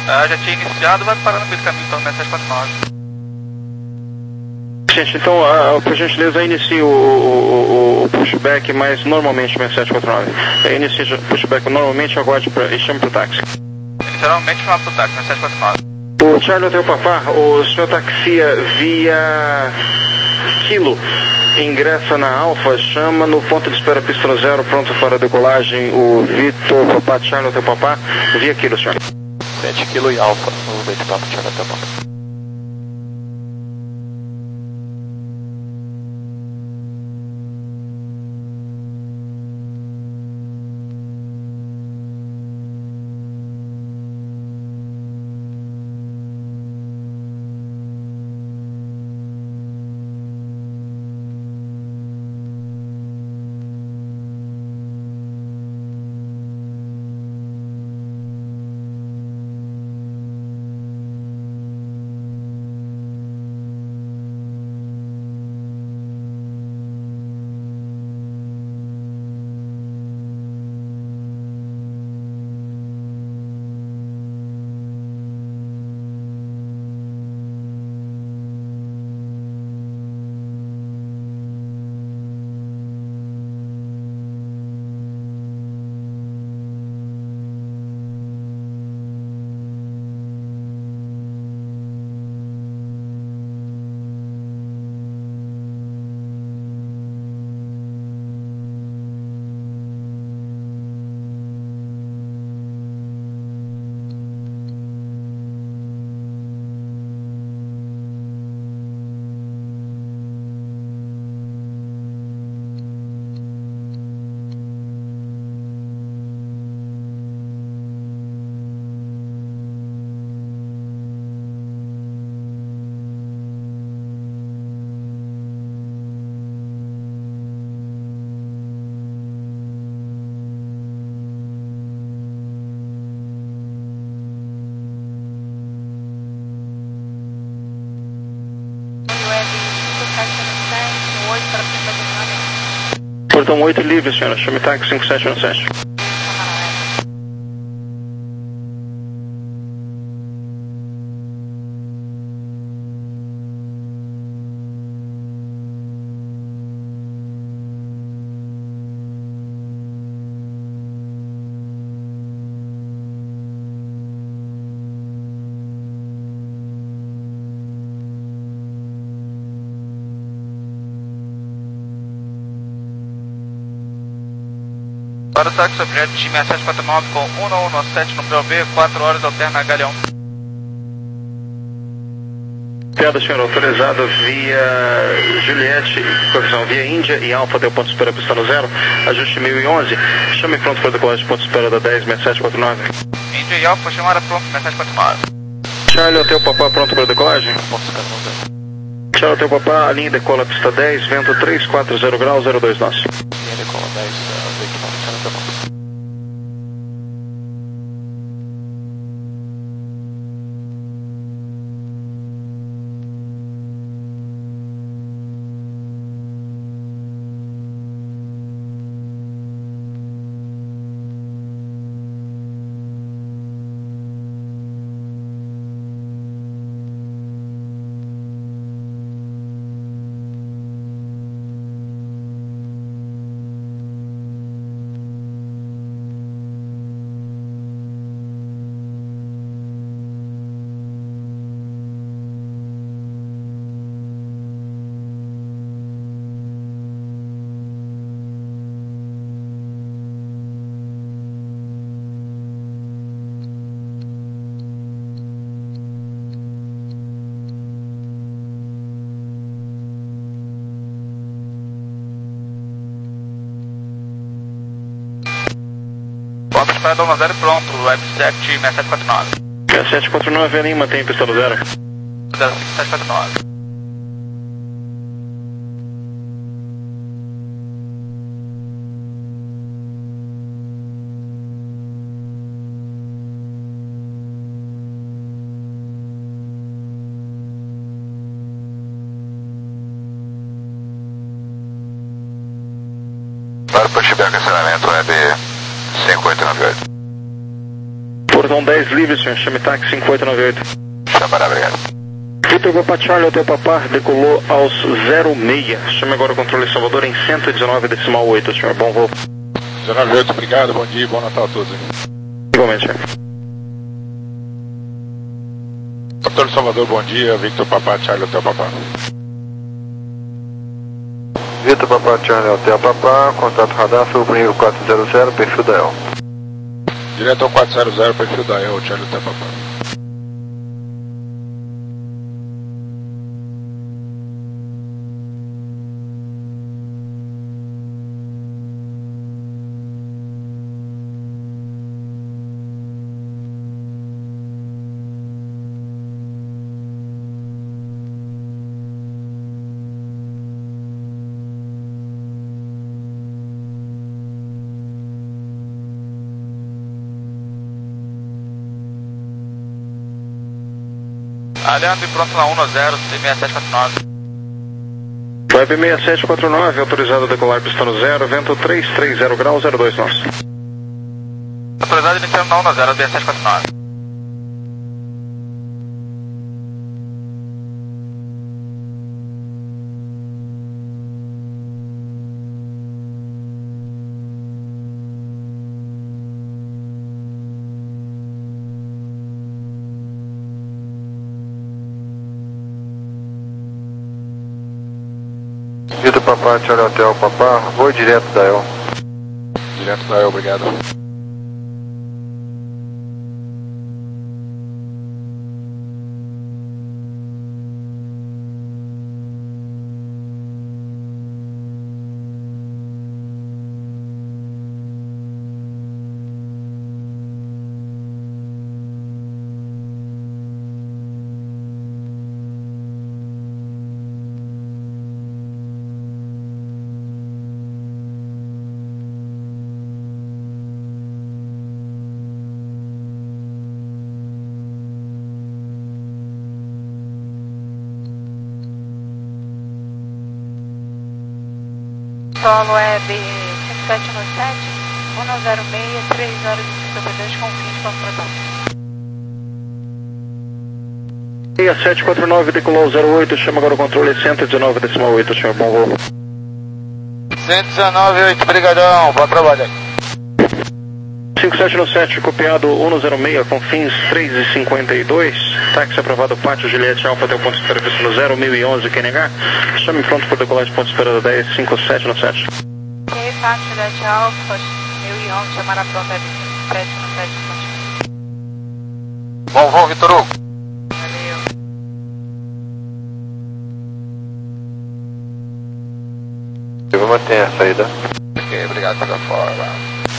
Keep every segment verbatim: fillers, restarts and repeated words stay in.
Ah, já tinha iniciado, vai parar no meio do caminho, então, seis quatro nove. Gente, então, uh, por gentileza, inicie o, o, o, o pushback, mas normalmente seis sete quatro nove. Inicie o pushback normalmente, aguarde pra, e chame pro táxi. Inicialmente, chama pro táxi, seis sete quatro nove. O Charlie Hotel Papá, o senhor taxia via Kilo, ingressa na Alfa, chama no ponto de espera pista zero, pronto para a decolagem, o Vitor Papá, Charlie Hotel Papá, via Kilo, senhor. sete Kilo e Alfa, o Vitor Papá, Charlie Hotel Papá. Portão oito livre, senhora. Chame táxi cinco sete um sete. Para o táxi objeto de seis sete quatro nove com um um sete no P B, quatro horas alterna Galeão. Piada, senhor, autorizada via Juliette, correção, via Índia e Alfa, deu ponto de espera pista no zero, ajuste mil e onze, chame pronto para decolagem, ponto de espera da dez seis sete quatro nove. Índia e Alfa, chamada pronto, seis sete quatro nove. Charlie, Hotel Papá, pronto para decolagem? Charlie, Hotel Papá, a linha decola pista dez, vento três quatro zero graus, zero dois nós. Linha decola dez, vento nove, Charlie Hotel Papá. Ponto de espera zero pronto, websec seis sete quatro nove. seis sete quatro nove, a linha mantém pista no zero. zero cinco sete quatro nove. Para o pushback, cancelamento web cinco oito nove oito. Portão dez livre, senhor. Chame táxi cinco oito nove oito. Chamará, obrigado. Vitor Papa Charlie, Hotel Papá, decolou aos zero seis. Chame agora o controle Salvador em cento e dezenove decimal oito, senhor. Bom voo. dezenove oito, obrigado, bom dia e bom Natal a todos. Igualmente, senhor. Controle Salvador, bom dia. Victor Papa Charlie, Hotel Papá. Vitor Papa Charlie, Hotel Papá, contato radar, sul pro nível quatro zero zero, perfil da E L. Direto ao quatro zero zero, perfil da E L, Charlie, Hotel Papá. Aliando e pronto na um zero, seis sete quatro nove. Web seis sete quatro nove, autorizado a decolar pista no zero, vento três três zero graus, zero dois nós. Autorizado iniciando na um zero, seis sete quatro nove. Vitor Papa Charlie, Hotel Papá, vou direto da E L. Direto da E L, obrigado. Solo Web cinco sete nove sete, um zero seis, três horas e cinquenta e dois com fim de contratação. seis sete quatro nove, decolou zero oito, chama agora o controle cento e dezenove decimal oito, senhor. Bom voo. cento e dezenove oito, brigadão, bom trabalho aí. cinco sete nove sete, copiado um zero seis, com fins três e cinquenta e dois. Táxi aprovado, Pátio Juliette Alfa, até o ponto de espera pista no zero mil e onze, Q N H. Chame pronto por decolagem, ponto de espera da dez cinco sete nove sete. Ok, Pátio Juliette Alfa, mil e onze, chamará pronto, Web cinco sete nove sete. Bom voo, Vitor Hugo. Valeu. Eu vou manter a saída. Ok, obrigado pela forma.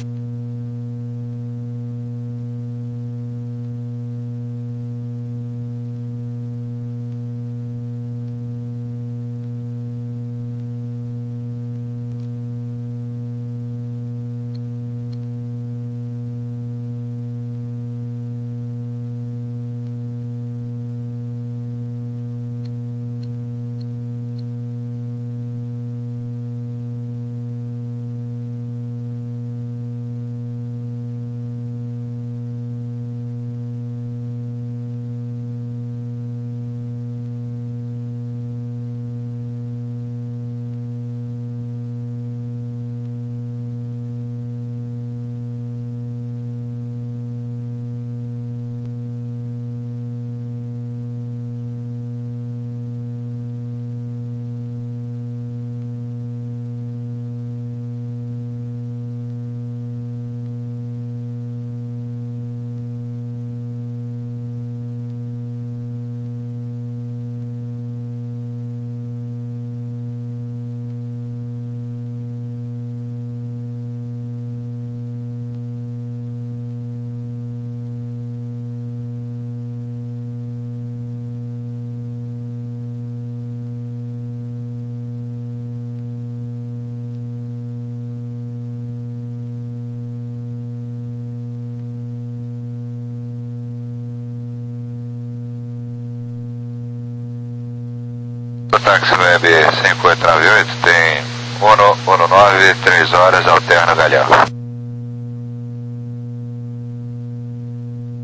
Táxi Web cinco oito nove oito tem um nove, três horas, alterno Galeão.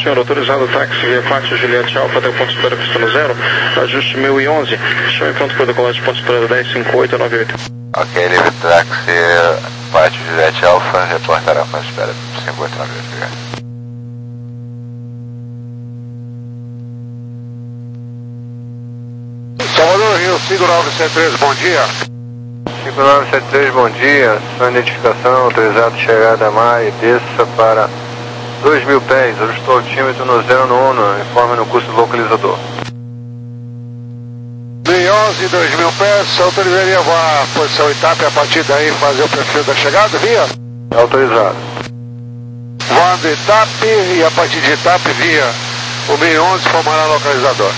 senhor, autorizado o táxi via Pátio Juliette Alfa até o ponto de espera pista no zero, ajuste mil e onze, chame pronto para decolagem ponto de espera dez cinco oito nove oito. Ok, livre táxi, Pátio Juliette Alfa, reportará ponto de espera cinco oito nove oito, obrigado. Salvador Rio, cinco nove sete três, bom dia. cinco nove sete três, bom dia. Sua identificação, autorizado chegada a mar e desça para dois mil pés, ajustou o altímetro no zero no Uno, informe no curso localizador. mil e onze, dois mil pés, autorizaria voar a posição Itap a partir daí fazer o perfil da chegada, via? Autorizado. Voando Itap e a partir de Itap via o mil e onze formará localizador.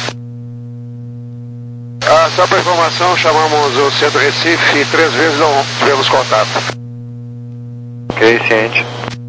Ah, só para informação, chamamos o Centro Recife e três vezes não tivemos contato. Ok, ciente.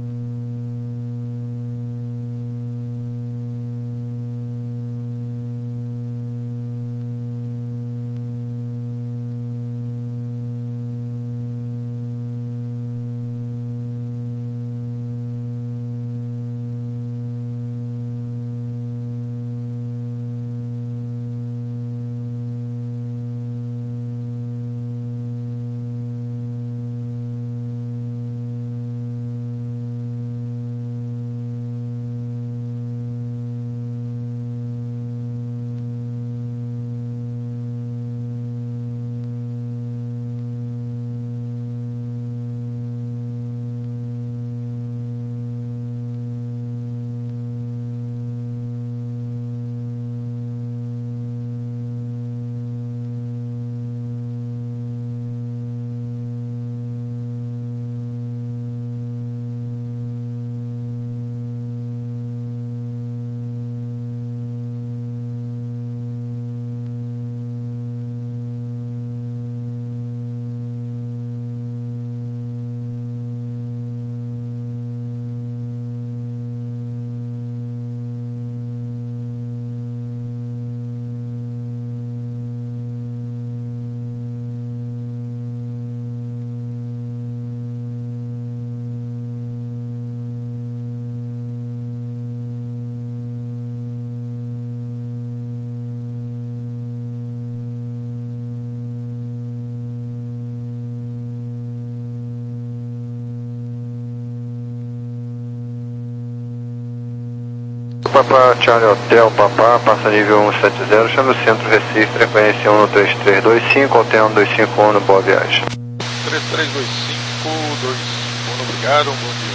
Papá Charlie Hotel, Papá, passa nível um sete zero, chama o Centro Recife, frequência um três três dois cinco, Hotel um dois cinco um, boa viagem. três três dois cinco, dois um, obrigado, bom dia.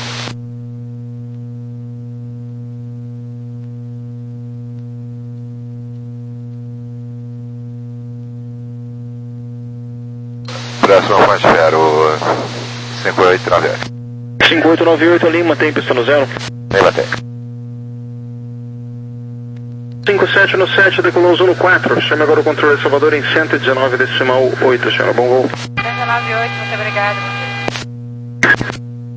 Próximo ponto de espera, o cinco oito nove oito. cinco oito nove oito, Lima, tem pista no zero. Lima tem. cinco sete no sete, decolou no quatro. Chame agora o controle Salvador em cento e dezenove decimal oito, senhora. Bom voo. cento e dezenove oito, muito obrigado, bom dia.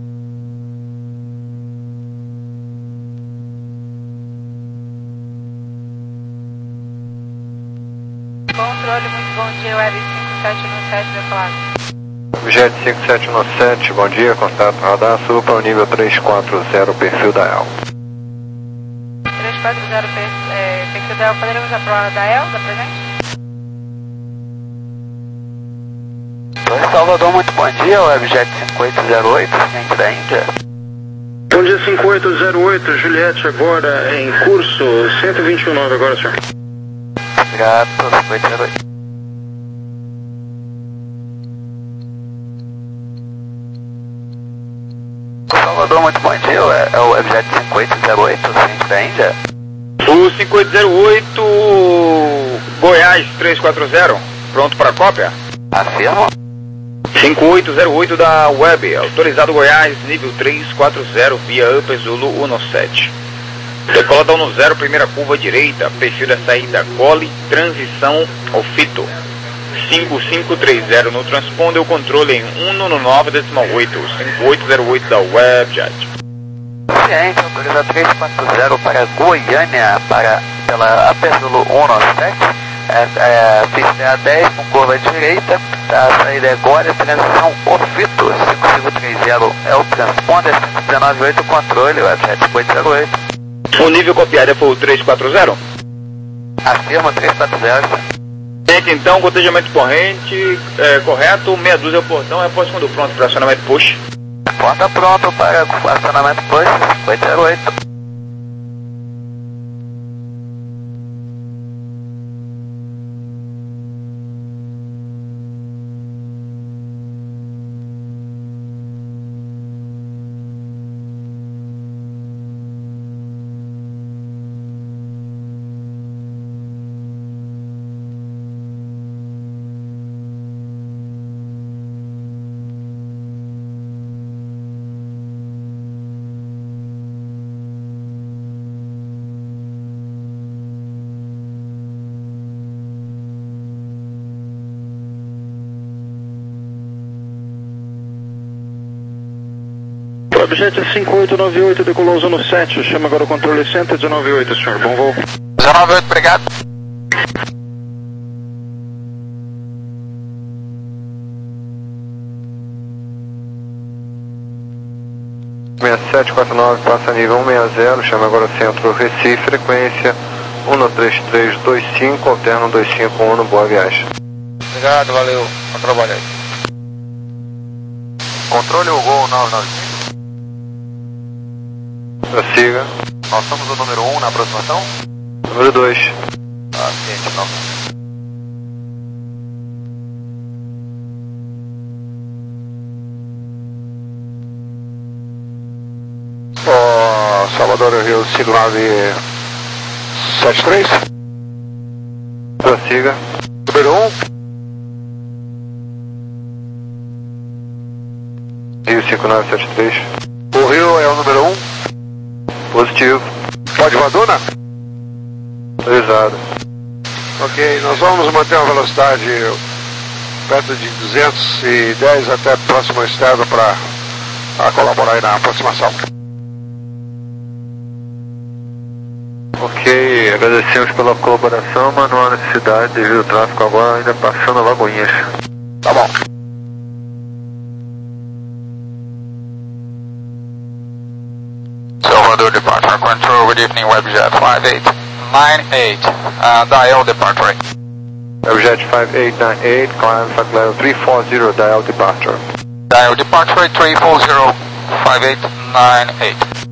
Controle, muito bom dia, Web cinco sete no sete, decolado. Jet cinco sete no sete, bom dia, contato radar, suba para o nível três quatro zero, perfil da E L. três quatro zero, é, perfil da E L, poderemos aprovar da E L, da presente? Oi, Salvador, muito bom dia, Webjet cinco oito zero oito, gente da Índia. Bom dia, cinco oito zero oito, Juliette, agora em curso, cento e vinte e nove agora, senhor. Obrigado, cinco oito zero oito. Salvador, muito bom dia, é o Webjet cinco oito zero oito, gente da Índia. O cinco oito zero oito, Goiás três quatro zero, pronto para cópia? Afirmo. cinco oito zero oito da Web, autorizado Goiás, nível três quatro zero, via Upper Zulu um sete. Decola da um zero, primeira curva direita, perfil da saída, gole, transição ao fito. cinco cinco três zero no transponder, o controle em cento e nove decimal oito, cinco oito zero oito da Webjet. Ciente, autorizado três quatro zero para Goiânia, para, pela Upper Zulu um sete. É, é, pista A dez com curva direita, a saída é Gole, transição Ofito, cinco cinco três zero é o transponder, cinco um nove oito controle, Webjet cinco oito zero oito. O nível copiado foi o três quatro zero? Afirma três quatro zero. Gente, então, cotejamento corrente, é, correto, meia dúzia é o portão, é pós quando pronto para acionamento push. Porta pronto para acionamento push, oito zero oito. Objeto cinco oito nove oito, decolou zona sete, chama agora o controle cento e dezenove oito, senhor, bom voo. dezenove oito, obrigado. seis sete quatro nove, passa nível cento e sessenta, chama agora o centro Recife, frequência um três três dois cinco, alterno dois cinco um, boa viagem. Obrigado, valeu, bom trabalho aí. Controle o Gol nove nove cinco. Prossiga. Nós somos o número um na aproximação? Número dois. Ah, ciente, não. Ó, Salvador Rio cinco nove sete três. Prossiga. Número um. Rio cinco nove sete três. O Rio é o número um. Positivo. Pode Vaduna? Autorizado. Ok, nós vamos manter uma velocidade perto de duzentos e dez até o próximo externo para colaborar aí na aproximação. Ok, agradecemos pela colaboração, mas não há necessidade devido ao tráfego agora ainda passando a Lagoinhas. Tá bom. Salvador Departure Control, good evening, Webjet five eight nine eight, uh, dial departure. Webjet five eight nine eight, climb flight level three four zero, dial departure. Dial departure three four zero, five eight nine eight.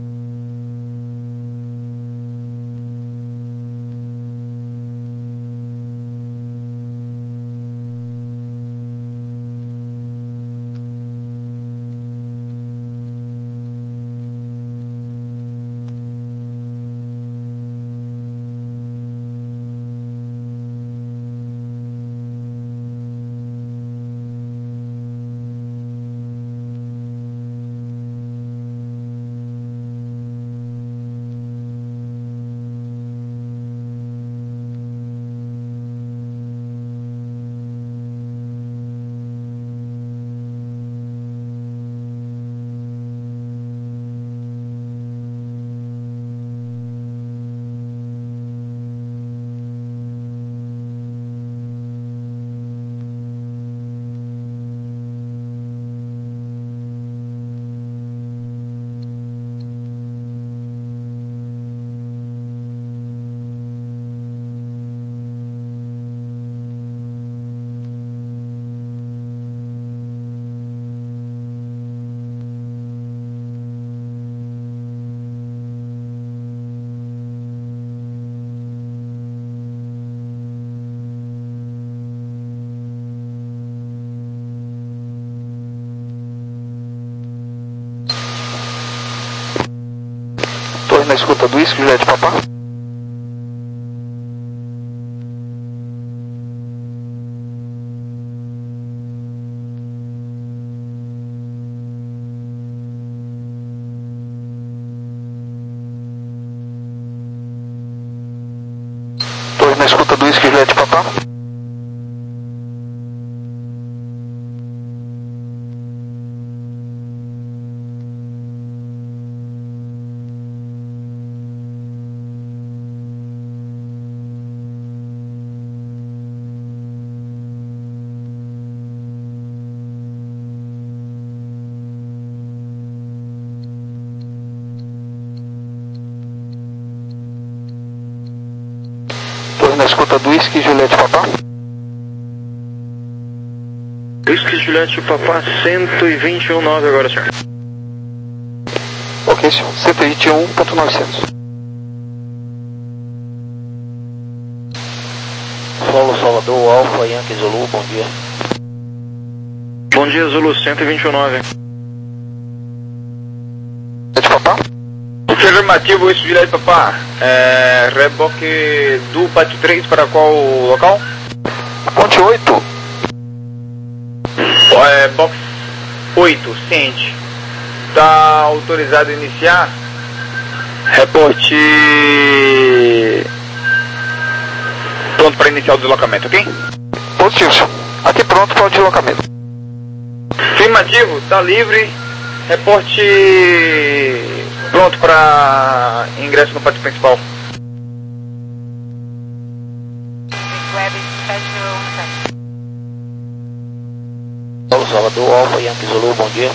Na escuta do Whisky Juliette Papá. Torre na escuta do Whisky Juliette Papá. escuta do Whisky Juliette Papá. Whisky Juliette Papá, cento e vinte e um nove agora, senhor. Ok, senhor. cento e vinte e um ponto novecentos. Solo Salvador, Alfa Yankee Zulu, bom dia. Bom dia, Zulu, cento e vinte e um nove. Juliette Papá. Afirmativo, isso direto, papá. É, reboque do Pátio três para qual local? Ponte oito. É, box oito, ciente. Está autorizado a iniciar? Reporte. Pronto para iniciar o deslocamento, ok? Positivo, senhor. Aqui pronto para o deslocamento. Afirmativo, está livre. Reporte pronto para ingresso no pátio principal. Web sete um sete. Solo Salvador, Alfa Yankee Zulu, bom dia.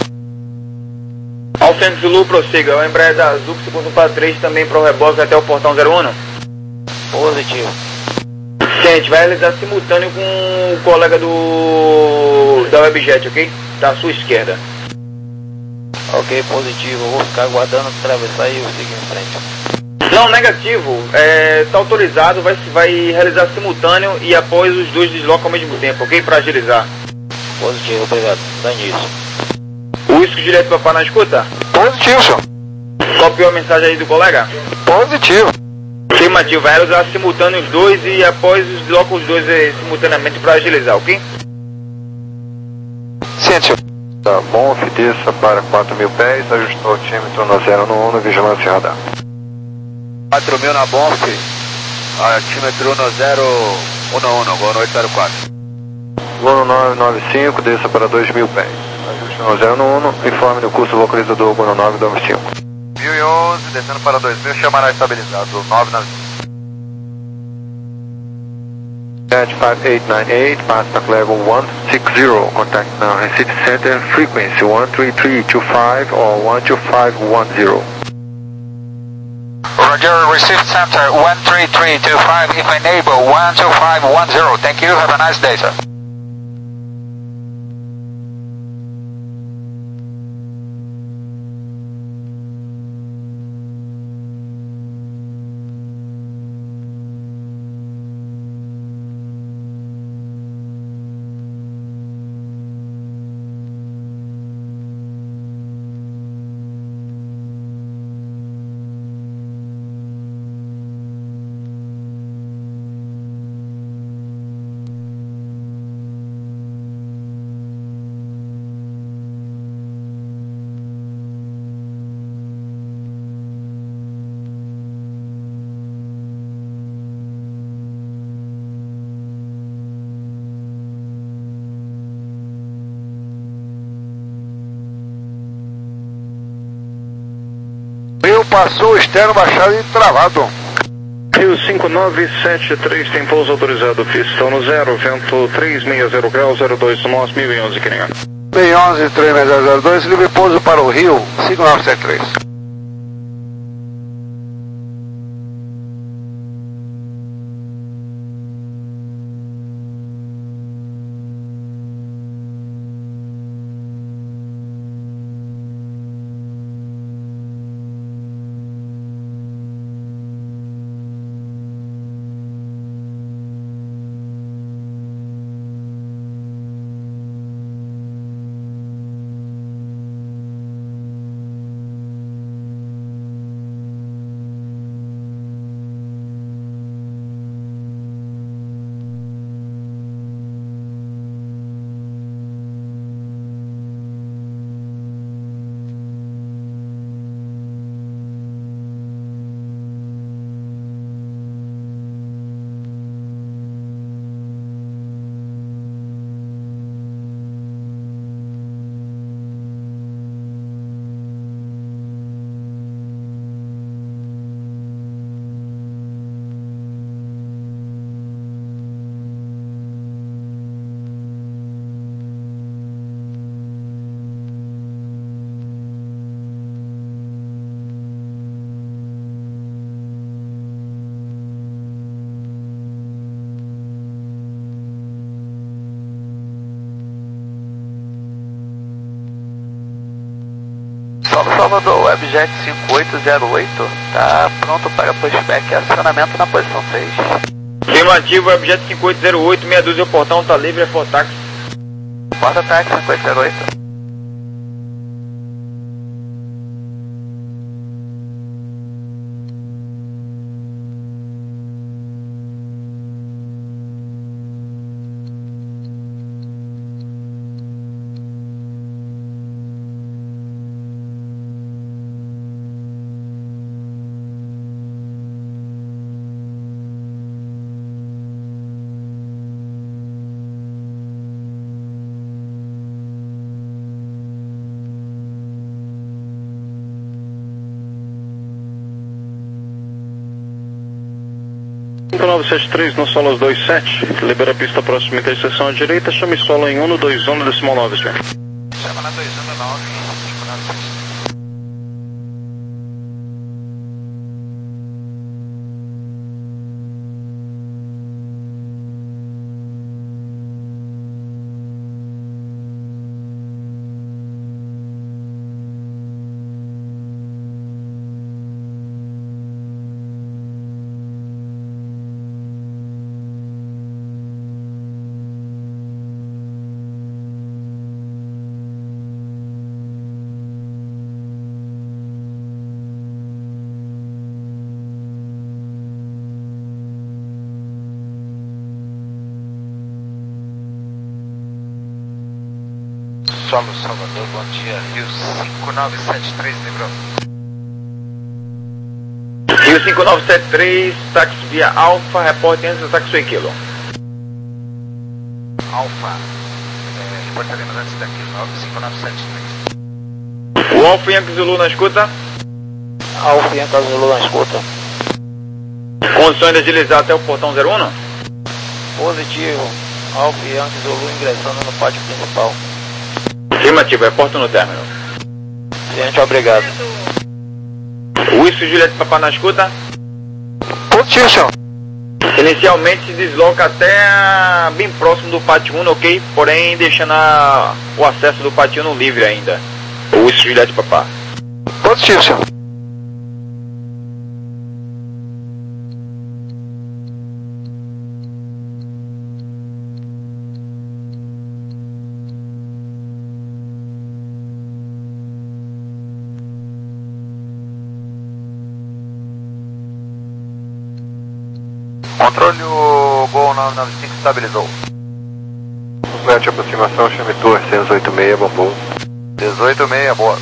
Alfa Yankee Zulu, prossiga. O Embraer da Azul, segundo para três, também para o reboque até o portão zero um. Positivo. Gente, vai realizar simultâneo com o colega do da Webjet, ok? Da sua esquerda. Ok, positivo. Eu vou ficar aguardando atravessar e eu seguir em frente. Não, negativo. É, tá autorizado, vai, vai realizar simultâneo e após os dois deslocam ao mesmo tempo, ok? Para agilizar. Positivo, obrigado. Dá início. O Whisky direto para na escuta? Positivo, senhor. Copiou a mensagem aí do colega? Positivo. Afirmativo, vai realizar simultâneo os dois e após os deslocam os dois eh, simultaneamente para agilizar, ok? Ciente, senhor. Tá bom, desça para quatro mil pés, ajustou o tímetro no zero no um no vigilância radar. quatro mil na Bonf, altímetro no zero um um, boa noite zero quatro. Gono nove nove cinco, desça para dois mil pés. Ajuste no zero no um, informe do curso localizador Gono nove nove cinco. mil e onze, descendo para dois mil, chamará estabilizado, nove nove cinco. Edge five eight nine eight, Pastak level one six zero, contact now Recife Center, frequency one three three two five or one two five one zero. Roger, Recife Center one three three two five, if enable one two five one zero, thank you, have a nice day, sir. Rio passou, externo baixado e travado. Rio cinco nove sete três tem pouso autorizado, pistão no zero, vento três seis zero graus, zero dois nós, mil e onze, Kenya. mil e onze, três seis zero zero dois, livre pouso para o Rio cinco nove sete três. Salvador, Webjet cinco oito zero oito, tá pronto para pushback e acionamento na posição seis. Afirmativo, Webjet cinco oito zero oito, meia dúzia, o portão tá livre, é for táxi. Porta táxi cinco oito zero oito. cinco nove sete três no solo dois sete, libera a pista próxima interseção à direita, chame solo em um dois um decimal nove, senhor. Chama na dois um nove, cinco nove sete três. Solo Salvador, bom dia, Rio cinco nove sete três, lembrou? Rio cinco nove sete três, táxi via Alfa, reporte antes do táxi Kilo. Alfa, é, reportaremos antes daqui, cinco nove sete três. O Alfa Yankee Zulu na escuta. Alfa Yankee Zulu na escuta. Condições de agilizar até o portão zero um? Positivo. Alfa Yankee Zulu ingressando no pátio principal. Afirmativo, reporto no término. Gente, obrigado. Whisky Juliette Papá na escuta. Positivo, senhor. Inicialmente se desloca até bem próximo do pátio um, ok? Porém deixando a, o acesso do pátio um livre ainda. O Whisky Juliette Papá. Positivo, senhor. Controle, o Gol nove nove cinco estabilizou. Complete aproximação, chame Tour seis oito seis, bom. seis oito seis, boa.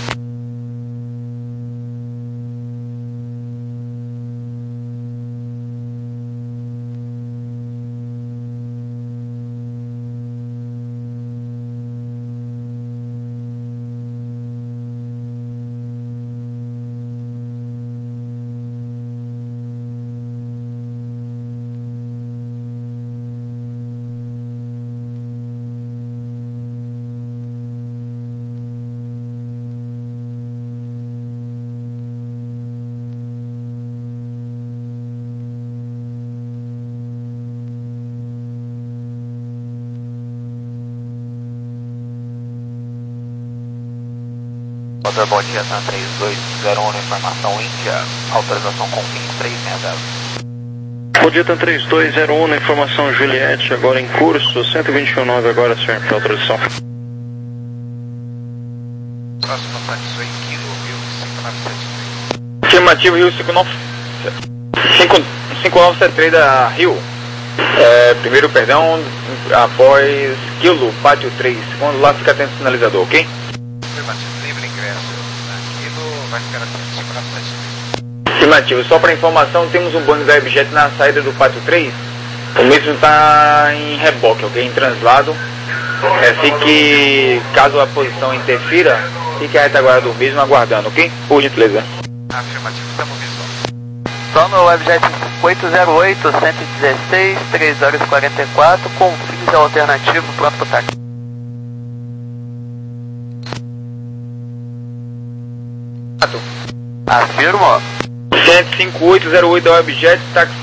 Motor bom dia, San três dois zero um, informação Índia, autorização com vinte e três sessenta. Bom dia, Tan três dois zero um, informação Juliette, agora em curso, cento e vinte e um nove agora, senhor, para autorização. Próximo táxi Kilo, Rio cinco nove sete três. Afirmativo, Rio cinco nove sete três da Rio. É, primeiro, perdão, após Kilo, pátio três. Segundo lá, fica atento ao sinalizador, ok? Afirmativo, livre ingresso. Kilo vai ficar atento, cinco nove sete três. Afirmativo, só para informação, temos um Boeing da Webjet na saída do pátio três. O mesmo está em reboque, ok? Em translado. É, fique, caso a posição interfira, fique a retaguarda do mesmo aguardando, ok? Por gentileza. Afirmativo, estamos visual. Só no Webjet cinco oito zero oito, cento e dezesseis, três horas e quarenta e quatro, com fins alternativo, pronto para o táxi. Afirmo. cento e cinco oito zero oito da Webjet, táxi